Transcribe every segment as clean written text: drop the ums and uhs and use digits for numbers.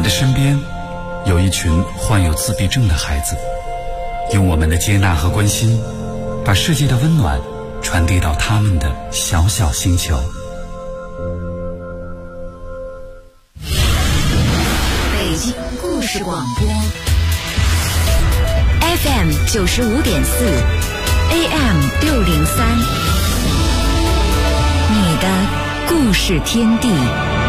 的身边有一群患有自闭症的孩子，用我们的接纳和关心，把世界的温暖传递到他们的小小星球。 北京故事广播 FM 95.4 AM 603，你的故事天地。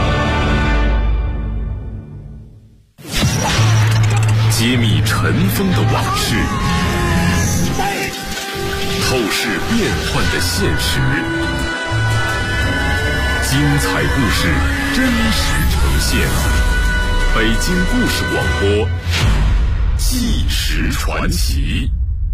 揭秘尘封的往事，透视变幻的现实，精彩故事真实呈现。北京故事广播，纪实传奇。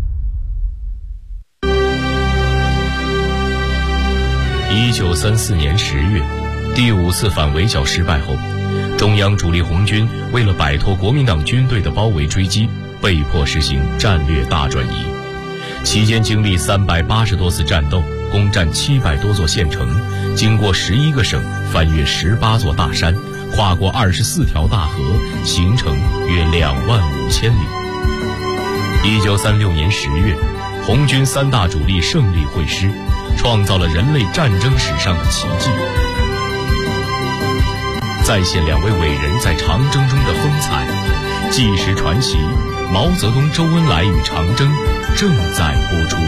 1934年10月，第5次反围剿失败后，中央主力红军为了摆脱国民党军队的包围追击，被迫实行战略大转移。期间经历380多次战斗，攻占700多座县城，经过11个省，翻越18座大山，跨过24条大河，行程约25000里。1936年10月，红军3大主力胜利会师，创造了人类战争史上的奇迹。再现2位伟人在长征中的风采，纪实传奇毛泽东、周恩来与长征正在播出。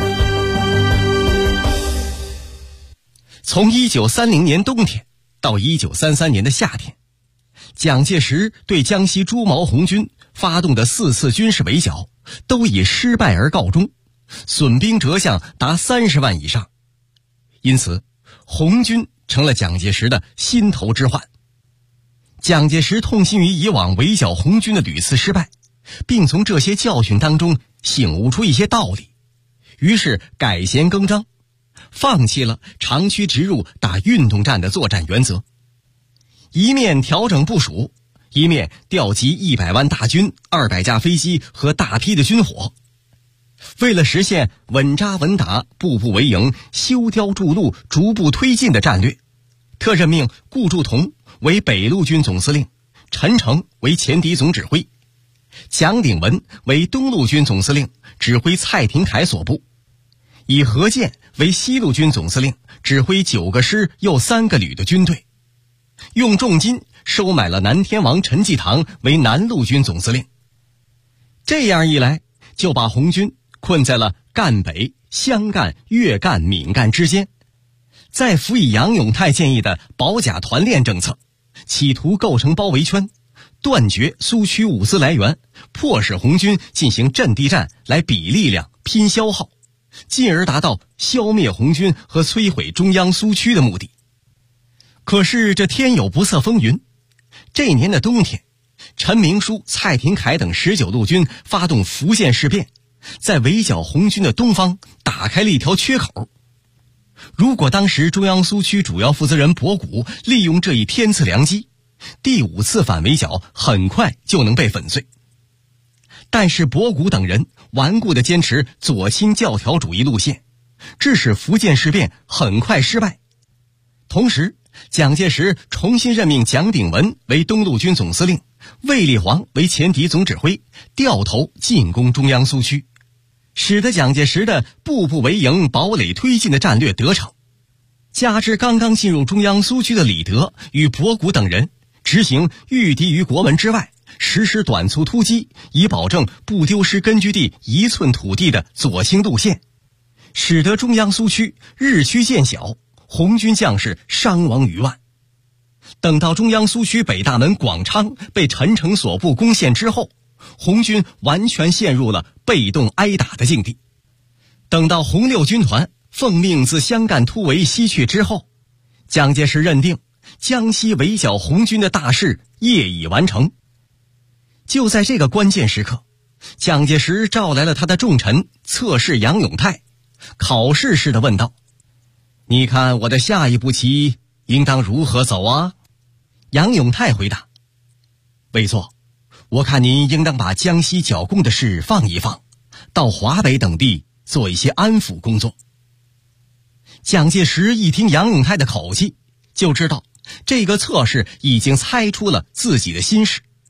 从1930年冬天到1933年的夏天，蒋介石对江西朱毛红军发动的4次军事围剿都以失败而告终，损兵折将达30万以上。因此，红军成了蒋介石的心头之患。蒋介石痛心于以往围剿红军的屡次失败，并从这些教训当中醒悟出一些道理，于是改弦更张，放弃了长驱直入打运动战的作战原则，一面调整部署，一面调集100万大军、200架飞机和大批的军火。为了实现稳扎稳打、步步为营、修碉筑路、逐步推进的战略，特任命顾祝同为北路军总司令，陈诚为前敌总指挥，蒋鼎文为东路军总司令，指挥蔡廷锴所部，以何健为西路军总司令，指挥9个师又3个旅的军队，用重金收买了南天王陈济棠为南路军总司令。这样一来，就把红军困在了赣北、湘赣、粤赣、闽赣之间，再辅以杨永泰建议的保甲团练政策，企图构成包围圈，断绝苏区物资来源，迫使红军进行阵地战来比力量、拼消耗，进而达到消灭红军和摧毁中央苏区的目的。可是这天有不测风云，这年的冬天，陈明书、蔡廷锴等19路军发动福建事变，在围剿红军的东方打开了一条缺口。如果当时中央苏区主要负责人博古利用这一天赐良机，第5次反围剿很快就能被粉碎。但是博古等人顽固地坚持左倾教条主义路线，致使福建事变很快失败。同时，蒋介石重新任命蒋鼎文为东路军总司令，卫立煌为前敌总指挥，掉头进攻中央苏区，使得蒋介石的步步为营、堡垒推进的战略得逞。加之刚刚进入中央苏区的李德与博古等人执行御敌于国门之外，实施短促突击，以保证不丢失根据地1寸土地的左倾路线，使得中央苏区日趋渐小，红军将士伤亡逾万。等到中央苏区北大门广昌被陈诚所部攻陷之后，红军完全陷入了被动挨打的境地。等到红六军团奉命自湘赣突围西去之后，蒋介石认定江西围剿红军的大事业已完成。就在这个关键时刻，蒋介石召来了他的重臣侧室杨永泰，考试似的问道：“你看我的下一步棋应当如何走啊？”杨永泰回答：“魏座，我看您应当把江西剿共的事放一放，到华北等地做一些安抚工作。”蒋介石一听杨永泰的口气，就知道这个侧室已经猜出了自己的心事，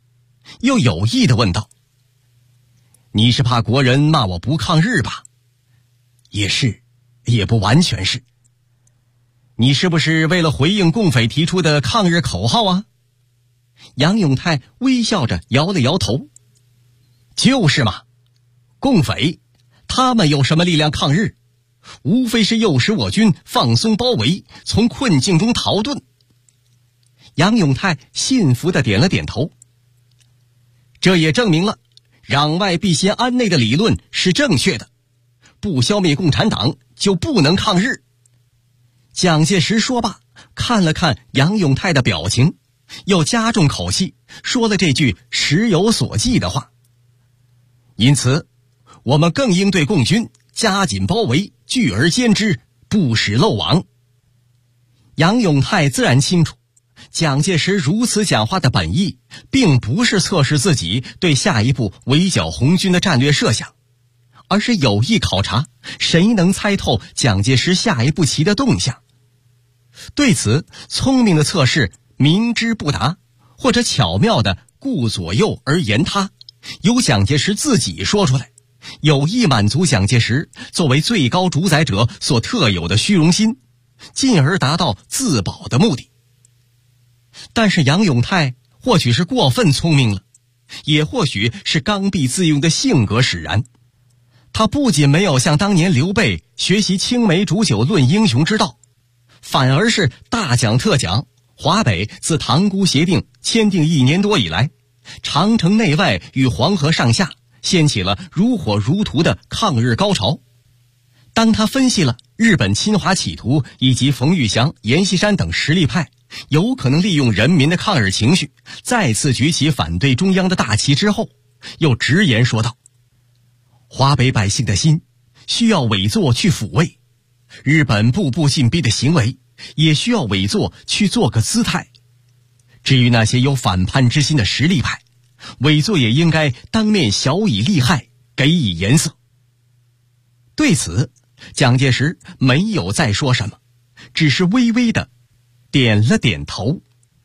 又有意地问道：“你是怕国人骂我不抗日吧？”“也是，也不完全是。”“你是不是为了回应共匪提出的抗日口号啊？”杨永泰微笑着摇了摇头。“就是嘛，共匪他们有什么力量抗日？无非是诱使我军放松包围，从困境中逃遁。”杨永泰信服地点了点头。这也证明了攘外必先安内的理论是正确的，不消灭共产党就不能抗日。蒋介石说罢，看了看杨永泰的表情，又加重口气说了这句时有所记的话：“因此我们更应对共军加紧包围，聚而歼之，不使漏网。”杨永泰自然清楚，蒋介石如此讲话的本意并不是测试自己对下一步围剿红军的战略设想，而是有意考察谁能猜透蒋介石下一步棋的动向。对此，聪明的测试明知不达，或者巧妙的顾左右而言他，由蒋介石自己说出来，有意满足蒋介石作为最高主宰者所特有的虚荣心，进而达到自保的目的。但是杨永泰或许是过分聪明了，也或许是刚愎自用的性格使然。他不仅没有像当年刘备学习青梅煮酒论英雄之道，反而是大讲特讲华北自塘沽协定签订1年多以来，长城内外与黄河上下掀起了如火如荼的抗日高潮。当他分析了日本侵华企图以及冯玉祥、阎锡山等实力派有可能利用人民的抗日情绪再次举起反对中央的大旗之后，又直言说道：“华北百姓的心需要委作去抚慰，日本步步进逼的行为也需要委作去做个姿态。至于那些有反叛之心的实力派，委作也应该当面晓以利害，给以颜色。”对此，蒋介石没有再说什么，只是微微的点了点头。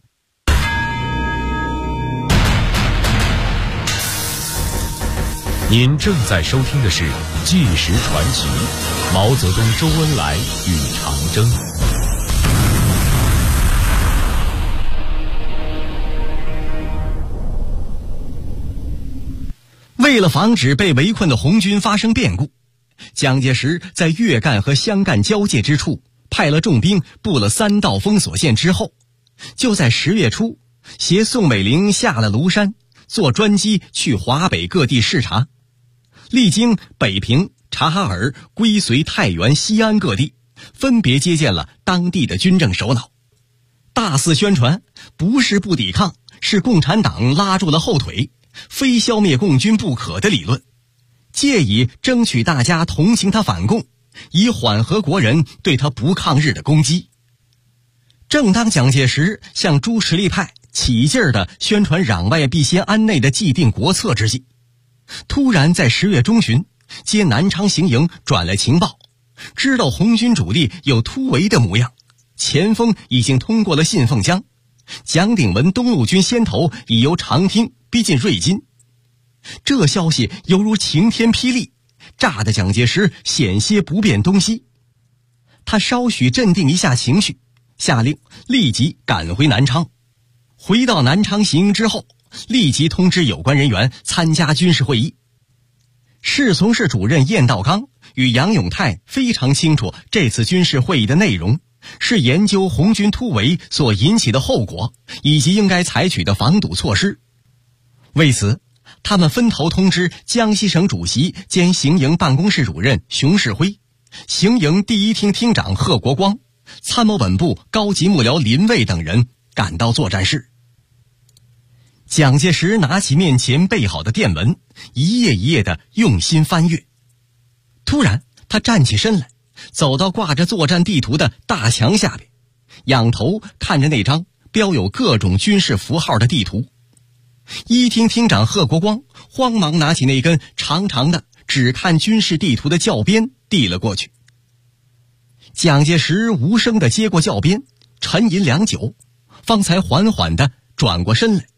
您正在收听的是《纪实传奇》，毛泽东、周恩来与长征。 为了防止被围困的红军发生变故，蒋介石在粤赣和湘赣交界之处派了重兵布了3道封锁线之后，就在10月初携宋美龄下了庐山，坐专机去华北各地视察，历经北平、察哈尔、归绥、太原、西安各地，分别接见了当地的军政首脑，大肆宣传不是不抵抗，是共产党拉住了后腿，非消灭共军不可的理论，借以争取大家同情他反共，以缓和国人对他不抗日的攻击。正当蒋介石向诸实力派起劲儿地宣传攘外必先安内的既定国策之际，突然在10月中旬接南昌行营转来情报，知道红军主力有突围的模样，前锋已经通过了信凤江，蒋鼎文东路军先头已由长汀逼近瑞金。这消息犹如晴天霹雳，炸得蒋介石险些不辨东西。他稍许镇定一下情绪，下令立即赶回南昌。回到南昌行营之后，立即通知有关人员参加军事会议。侍从室主任晏道刚与杨永泰非常清楚这次军事会议的内容，是研究红军突围所引起的后果以及应该采取的防堵措施。为此，他们分头通知江西省主席兼行营办公室主任熊式辉、行营第一厅厅长贺国光、参谋本部高级幕僚林蔚等人赶到作战室。蒋介石拿起面前备好的电文，一页一页地用心翻阅。突然，他站起身来，走到挂着作战地图的大墙下边，仰头看着那张标有各种军事符号的地图。一厅厅长贺国光慌忙拿起那根长长的只看军事地图的教鞭递了过去。蒋介石无声地接过教鞭，沉吟良久，方才缓缓地转过身来，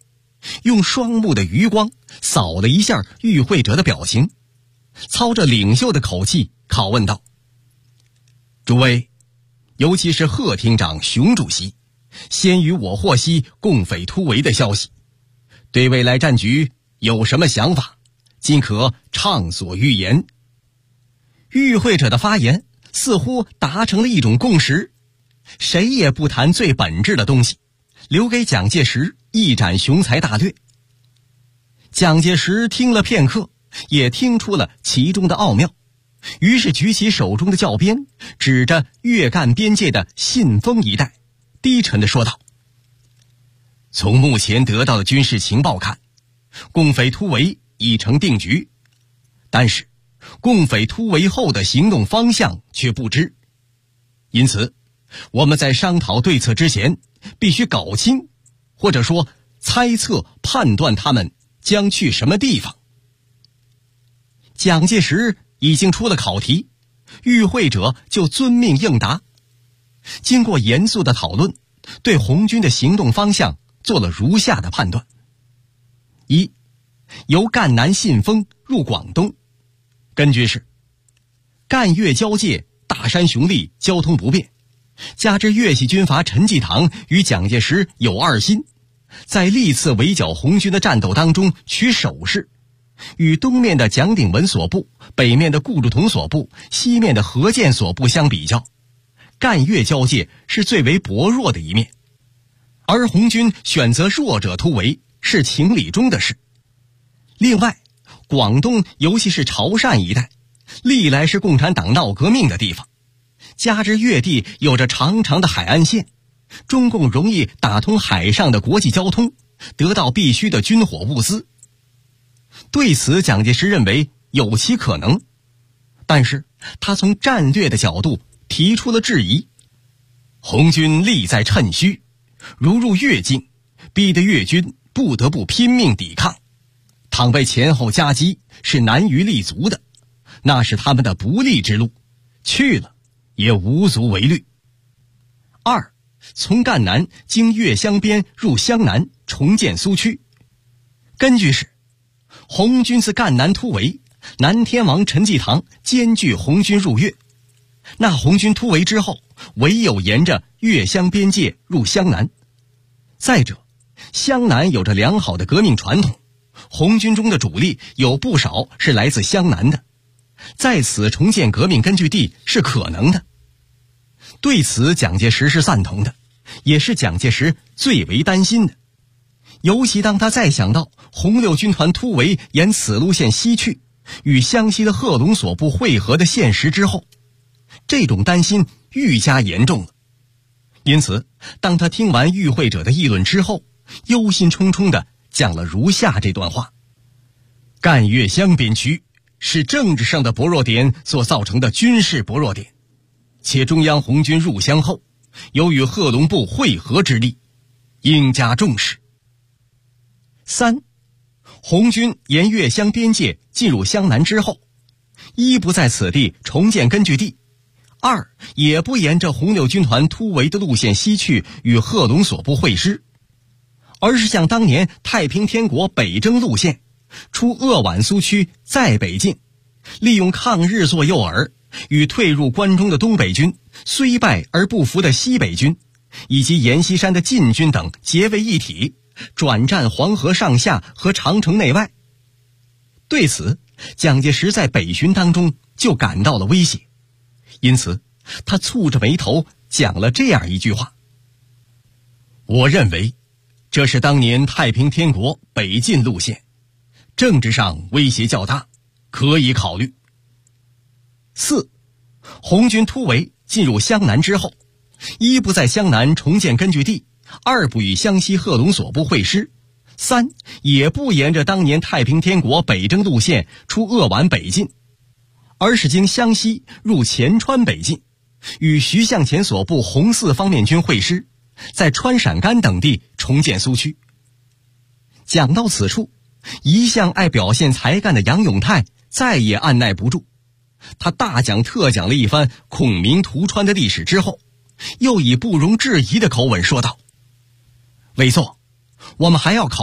用双目的余光扫了一下与会者的表情，操着领袖的口气拷问道：诸位，尤其是贺厅长、熊主席，先于我获悉共匪突围的消息，对未来战局有什么想法，尽可畅所欲言。与会者的发言似乎达成了一种共识，谁也不谈最本质的东西，留给蒋介石一展雄才大略。蒋介石听了片刻，也听出了其中的奥妙，于是举起手中的教鞭，指着粤赣边界的信丰一带，低沉地说道：从目前得到的军事情报看，共匪突围已成定局，但是共匪突围后的行动方向却不知，因此我们在商讨对策之前，必须搞清，或者说猜测判断他们将去什么地方。蒋介石已经出了考题，与会者就遵命应答。经过严肃的讨论，对红军的行动方向做了如下的判断：一，由赣南信丰入广东，根据是赣粤交界大山雄立，交通不便，加之粤系军阀陈济棠与蒋介石有二心，在历次围剿红军的战斗当中取守势，与东面的蒋鼎文所部、北面的顾祝同所部、西面的何键所部相比较，赣粤交界是最为薄弱的一面，而红军选择弱者突围是情理中的事。另外，广东尤其是潮汕一带，历来是共产党闹革命的地方，加之粤地有着长长的海岸线，中共容易打通海上的国际交通，得到必须的军火物资。对此，蒋介石认为有其可能，但是他从战略的角度提出了质疑。红军力在趁虚，如入粤境，逼得粤军不得不拼命抵抗，倘被前后夹击，是难于立足的，那是他们的不利之路，去了也无足为虑。二，从赣南经粤湘边入湘南，重建苏区。根据是红军自赣南突围，南天王陈济棠兼具红军入粤，那红军突围之后，唯有沿着粤湘边界入湘南。再者，湘南有着良好的革命传统，红军中的主力有不少是来自湘南的，在此重建革命根据地是可能的。对此，蒋介石是赞同的，也是蒋介石最为担心的。尤其当他再想到红六军团突围沿此路线西去，与湘西的贺龙所部会合的现实之后，这种担心愈加严重了。因此，当他听完与会者的议论之后，忧心忡忡地讲了如下这段话：赣粤湘边区是政治上的薄弱点所造成的军事薄弱点，且中央红军入湘后，有与贺龙部会合之力，应加重视。三，红军沿粤湘边界进入湘南之后，一不在此地重建根据地，二也不沿着红六军团突围的路线西去与贺龙所部会师，而是像当年太平天国北征路线，出鄂皖苏区再北进，利用抗日做诱饵，与退入关中的东北军、虽败而不服的西北军以及阎锡山的晋军等结为一体，转战黄河上下和长城内外。对此，蒋介石在北巡当中就感到了威胁，因此他蹙着眉头讲了这样一句话：我认为这是当年太平天国北进路线，政治上威胁较大，可以考虑。四，红军突围进入湘南之后，一不在湘南重建根据地，二不与湘西贺龙所部会师，三也不沿着当年太平天国北征路线出鄂皖北进，而是经湘西入黔川北进，与徐向前所部红四方面军会师，在川陕甘等地重建苏区。讲到此处，一向爱表现才干的杨永泰再也按耐不住，他大讲特讲了一番孔明屠川的历史之后，又以不容置疑的口吻说道：未错，我们还要考虑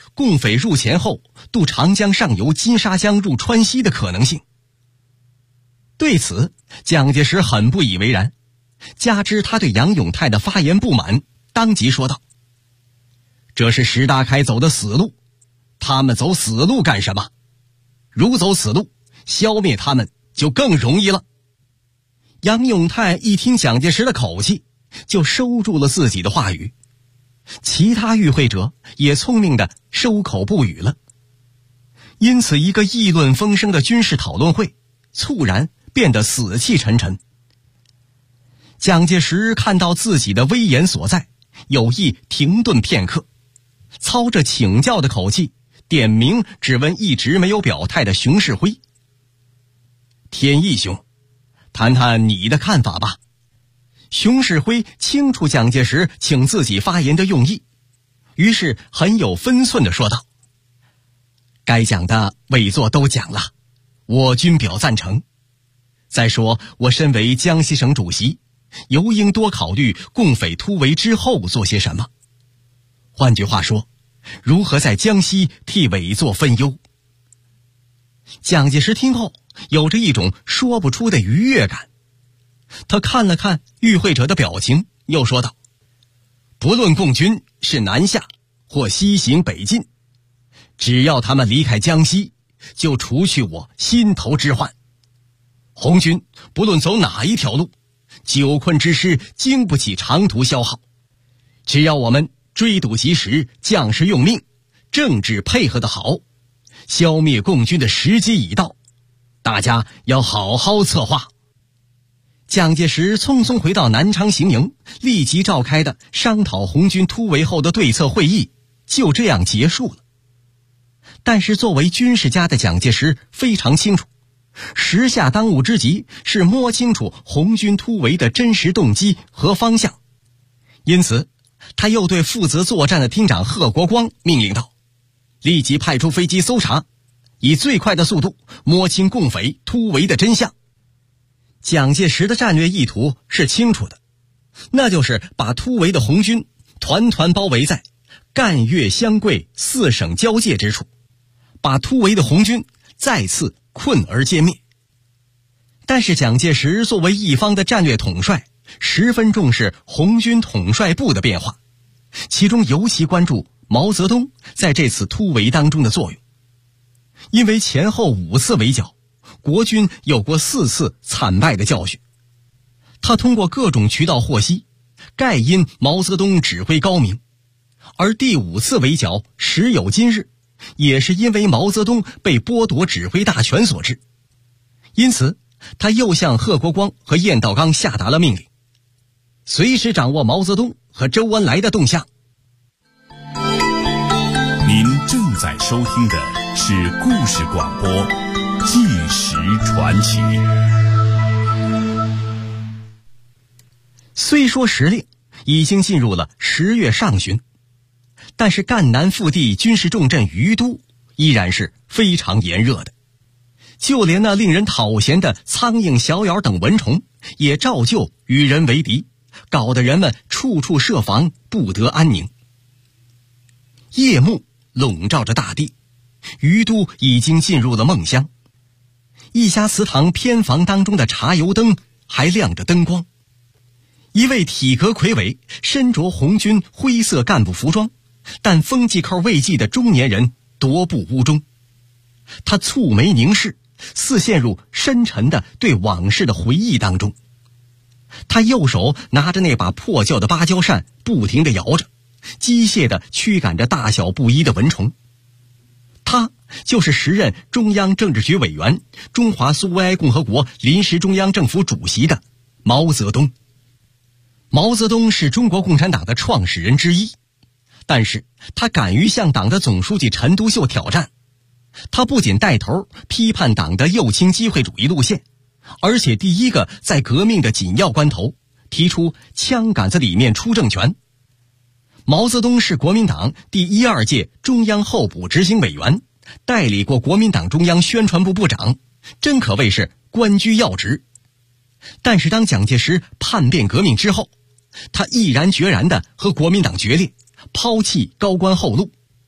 共匪入黔后渡长江上游金沙江入川西的可能性。对此，蒋介石很不以为然，加之他对杨永泰的发言不满，当即说道：这是石达开走的死路，他们走死路干什么？如走死路，消灭他们就更容易了。杨永泰一听蒋介石的口气，就收住了自己的话语，其他与会者也聪明地收口不语了。因此一个议论风声的军事讨论会猝然变得死气沉沉。蒋介石看到自己的威严所在，有意停顿片刻，操着请教的口气点名质问一直没有表态的熊式辉：天翼兄，谈谈你的看法吧。熊式辉清楚蒋介石请自己发言的用意，于是很有分寸地说道：该讲的委座都讲了，我均表赞成。再说我身为江西省主席，尤应多考虑共匪突围之后做些什么。换句话说，如何在江西替委座分忧。蒋介石听后有着一种说不出的愉悦感，他看了看与会者的表情，又说道：不论共军是南下或西行北进，只要他们离开江西，就除去我心头之患。红军不论走哪一条路，久困之师经不起长途消耗，只要我们追堵及时，将士用命，政治配合得好，消灭共军的时机已到，大家要好好策划。蒋介石匆匆回到南昌行营，立即召开的商讨红军突围后的对策会议就这样结束了。但是作为军事家的蒋介石非常清楚，时下当务之急是摸清楚红军突围的真实动机和方向，因此他又对负责作战的厅长贺国光命令道：立即派出飞机搜查，以最快的速度摸清共匪突围的真相。蒋介石的战略意图是清楚的，那就是把突围的红军团团包围在赣粤湘桂4省交界之处，把突围的红军再次困而歼灭。但是蒋介石作为一方的战略统帅，十分重视红军统帅部的变化，其中尤其关注毛泽东在这次突围当中的作用。因为前后5次围剿，国军有过4次惨败的教训，他通过各种渠道获悉，盖因毛泽东指挥高明，而第5次围剿时有今日，也是因为毛泽东被剥夺指挥大权所致。因此他又向贺国光和晏道刚下达了命令，随时掌握毛泽东和周恩来的动向。 您正在收听的是故事广播《纪实传奇》。 虽说时令已经进入了10月上旬，但是赣南腹地军事重镇于都依然是非常炎热的，就连那令人讨嫌的苍蝇、小鸟等蚊虫也照旧与人为敌，搞得人们处处设防，不得安宁。夜幕笼罩着大地，于都已经进入了梦乡。一家祠堂偏房当中的茶油灯还亮着灯光，一位体格魁伟、身着红军灰色干部服装但风纪扣未系的中年人踱步屋中，他蹙眉凝视，似陷入深沉的对往事的回忆当中。他右手拿着那把破旧的芭蕉扇，不停地摇着，机械地驱赶着大小不一的蚊虫。他就是时任中央政治局委员、中华苏维埃共和国临时中央政府主席的毛泽东。毛泽东是中国共产党的创始人之一，但是他敢于向党的总书记陈独秀挑战。他不仅带头批判党的右倾机会主义路线，而且第一个在革命的紧要关头提出枪杆子里面出政权。毛泽东是国民党第12届中央候补执行委员，代理过国民党中央宣传部部长，真可谓是官居要职。但是当蒋介石叛变革命之后，他毅然决然地和国民党决裂，抛弃高官厚禄。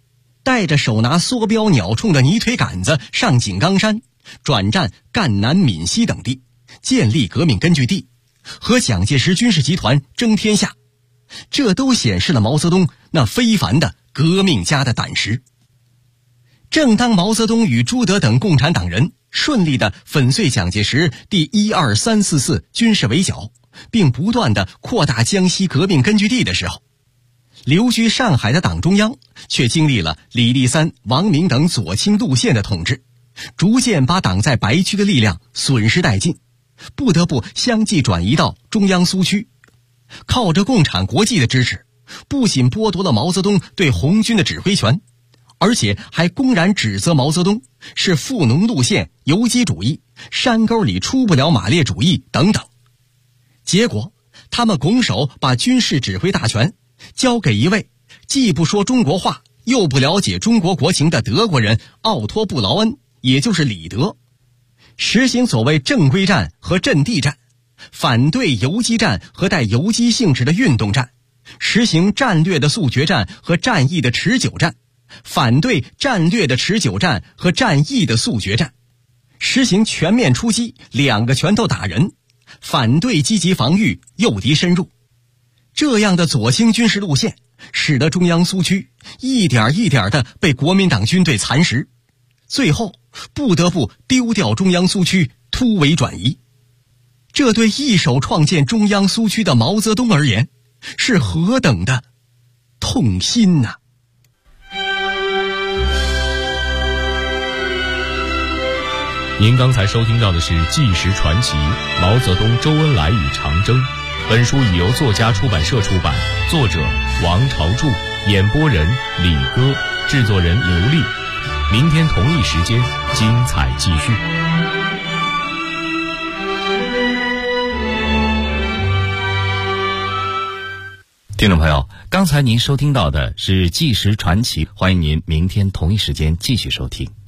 带着手拿梭镖鸟铳的泥腿杆子上井冈山，转战赣南闽西等地，建立革命根据地，和蒋介石军事集团争天下。这都显示了毛泽东那非凡的革命家的胆识。正当毛泽东与朱德等共产党人顺利地粉碎蒋介石第12344军事围剿，并不断地扩大江西革命根据地的时候，留居上海的党中央却经历了李立三、王明等左倾路线的统治，逐渐把党在白区的力量损失殆尽，不得不相继转移到中央苏区。靠着共产国际的支持，不仅剥夺了毛泽东对红军的指挥权，而且还公然指责毛泽东是富农路线、游击主义、山沟里出不了马列主义等等。结果他们拱手把军事指挥大权交给一位既不说中国话又不了解中国国情的德国人奥托·布劳恩，也就是李德，实行所谓正规战和阵地战，反对游击战和带游击性质的运动战，实行战略的速决战和战役的持久战，反对战略的持久战和战役的速决战，实行全面出击，两个拳头打人，反对积极防御，诱敌深入。这样的左倾军事路线使得中央苏区一点一点地被国民党军队蚕食，最后不得不丢掉中央苏区，突围转移。这对一手创建中央苏区的毛泽东而言，是何等的痛心呐！ 您刚才收听到的是《纪实传奇：毛泽东、周恩来与长征》。本书已由作家出版社出版，作者王朝柱，演播人李歌，制作人刘丽。明天同一时间，精彩继续。 听众朋友，刚才您收听到的是《纪实传奇》，欢迎您明天同一时间继续收听。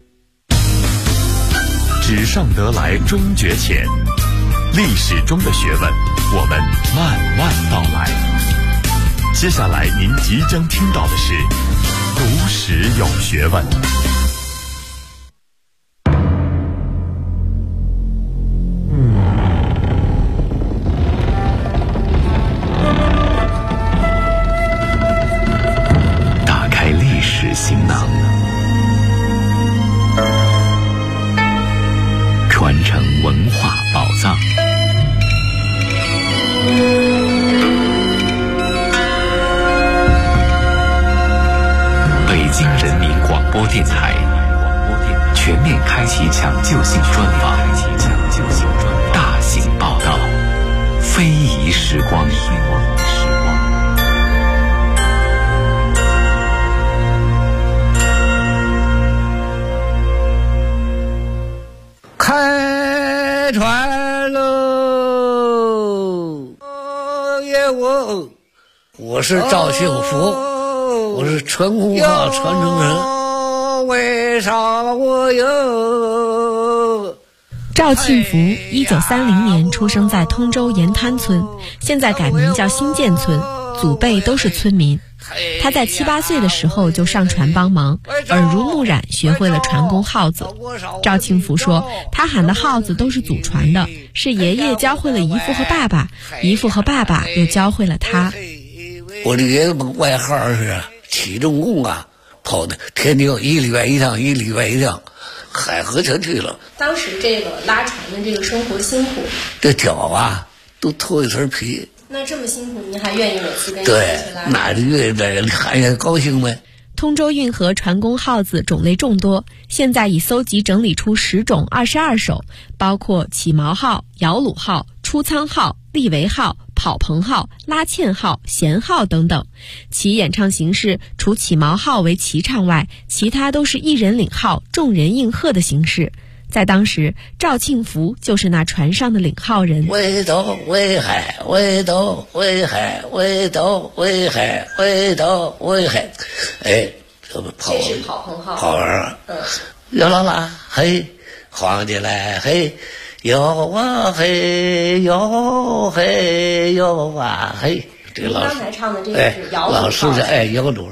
纸上得来终觉浅，历史中的学问，我们慢慢道来。接下来您即将听到的是读史有学问。 打开历史行囊，传承文化宝藏。北京人民广播电台全面开启抢救性专访，大型报道，非遗时光。 开船喽！我是赵幸福，我是纯红号传承人。为啥我有？ 赵庆福1930年出生在通州盐滩村，现在改名叫新建村，祖辈都是村民。他在7、8岁的时候就上船帮忙，耳濡目染学会了船工号子。赵庆福说，他喊的号子都是祖传的，是爷爷教会了姨父和爸爸，姨父和爸爸又教会了他。 我的爷爷外号是起重工啊，跑的天津1礼拜一趟，1礼拜一趟，海河全去了。 当时这个拉船的这个生活辛苦， 这脚啊都脱一层皮。 那这么辛苦，您还愿意每次跟对，那就愿意在看见高兴呗。 通州运河船工号子种类众多，现在已搜集整理出10种22首，包括起锚号、摇橹号、出舱号、立桅号、跑棚号、拉纤号、弦号等等。其演唱形式除起锚号为齐唱外，其他都是一人领号，众人应和的形式。在当时，赵庆福就是那船上的领号人。 围斗围海，围斗围海，围斗围海，围斗围海。哎，这不跑， 这是跑棚号。 跑完了。哟啦啦嘿，皇帝来嘿，哟啊嘿，哟嘿，哟啊嘿。这个老师刚才唱的这个是摇橹号。 老师是摇橹号。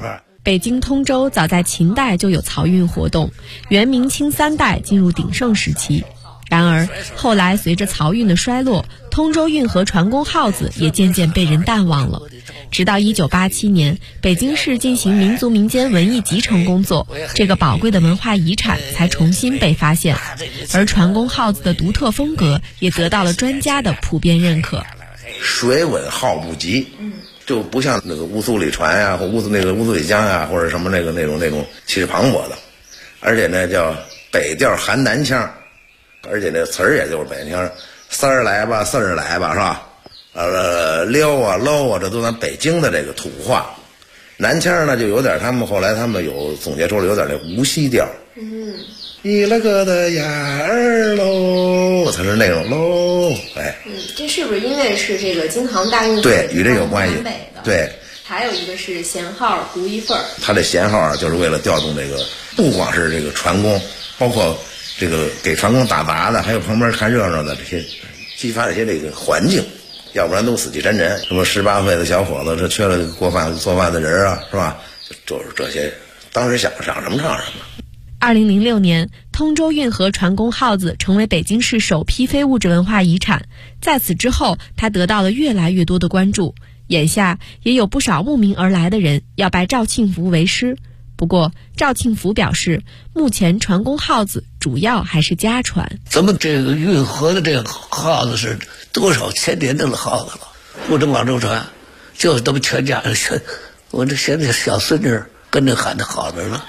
北京通州早在秦代就有漕运活动，元明清3代进入鼎盛时期。然而后来随着漕运的衰落，通州运河船工号子也渐渐被人淡忘了。直到1987年，北京市进行民族民间文艺集成工作，这个宝贵的文化遗产才重新被发现，而船工号子的独特风格也得到了专家的普遍认可。 水稳号不急，就不像那个乌苏里船呀，或乌苏里江呀，或者什么那种气势磅礴的，而且呢叫北调含南腔，而且这词儿也就是北京丝儿来吧，四儿来吧，是吧？溜啊搂啊，这都咱北京的这个土话。南腔呢就有点，他们有总结出了有点那无锡调。一了个的呀儿喽，才是那种喽。 这是不是因为是这个京杭大运河？ 对，与这有关系。对。 还有一个是弦号独一份儿。 它这弦号啊，就是为了调动这个，不光是这个船工，包括这个给船工打杂的，还有旁边看热闹的这些，激发这些这个环境，要不然都死气沉沉。什么18岁的小伙子，这缺了做饭的人啊，是吧？就是这些，当时想什么唱什么。 2006年，通州运河船工号子成为北京市首批非物质文化遗产。在此之后，它得到了越来越多的关注。眼下也有不少慕名而来的人要拜赵庆福为师。不过赵庆福表示，目前船工号子主要还是家传。 咱们这个运河的这个号子是多少千年的号子了，不止广州船，就是咱们全家人，我这现在小孙女跟着喊的号子了。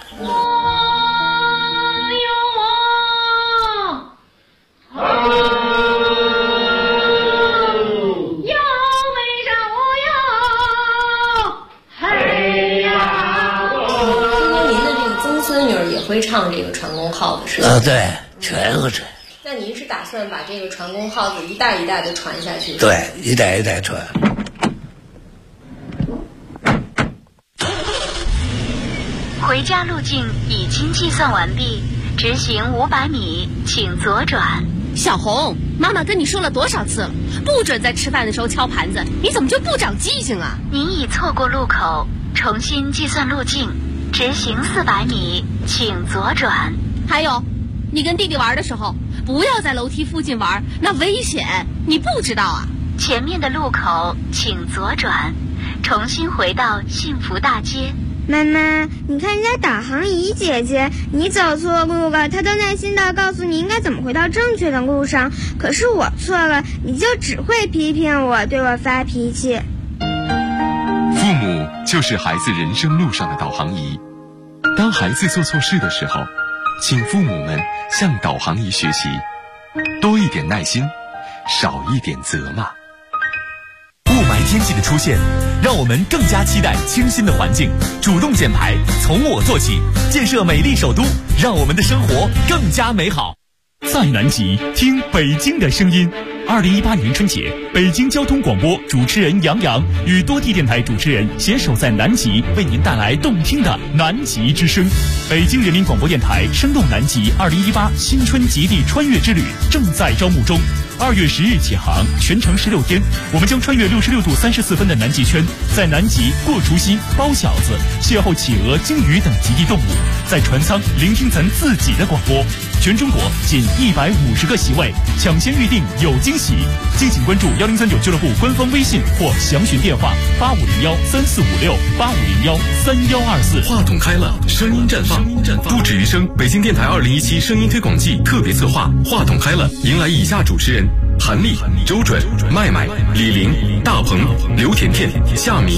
会唱这个船工号子是吧？ 对，全会这。 那您是打算把这个船工号子一代一代的传下去？ 对，一代一代传。 回家路径已经计算完毕，直行500米，请左转。 小红，妈妈跟你说了多少次了，不准在吃饭的时候敲盘子，你怎么就不长记性啊？ 您已错过路口，重新计算路径。直行400米，请左转。 还有，你跟弟弟玩的时候，不要在楼梯附近玩，那危险，你不知道啊？ 前面的路口请左转，重新回到幸福大街。 妈妈，你看人家导航仪姐姐，你走错路了，她都耐心地告诉你应该怎么回到正确的路上。可是我错了，你就只会批评我，对我发脾气。 父母就是孩子人生路上的导航仪。当孩子做错事的时候，请父母们向导航仪学习，多一点耐心，少一点责骂。 雾霾天气的出现，让我们更加期待清新的环境。主动减排，从我做起，建设美丽首都，让我们的生活更加美好。在南极，听北京的声音。2018年春节，北京交通广播主持人杨洋与多地电台主持人携手在南极，为您带来动听的南极之声。北京人民广播电台生动南极2018新春极地穿越之旅正在招募中。2月10日起航，全程16天，我们将穿越66度34分的南极圈，在南极过除夕、包饺子，邂逅企鹅、鲸鱼等极地动物，在船舱聆听咱自己的广播。全中国仅150个席位，抢先预定有惊喜。敬请关注1039俱乐部官方微信或详询电话8501345685013124。话筒开了，声音绽放，不止于声。北京电台2017声音推广季特别策划，话筒开了，迎来以下主持人：韩丽、周准、麦麦、李玲、大鹏、刘甜甜、夏明。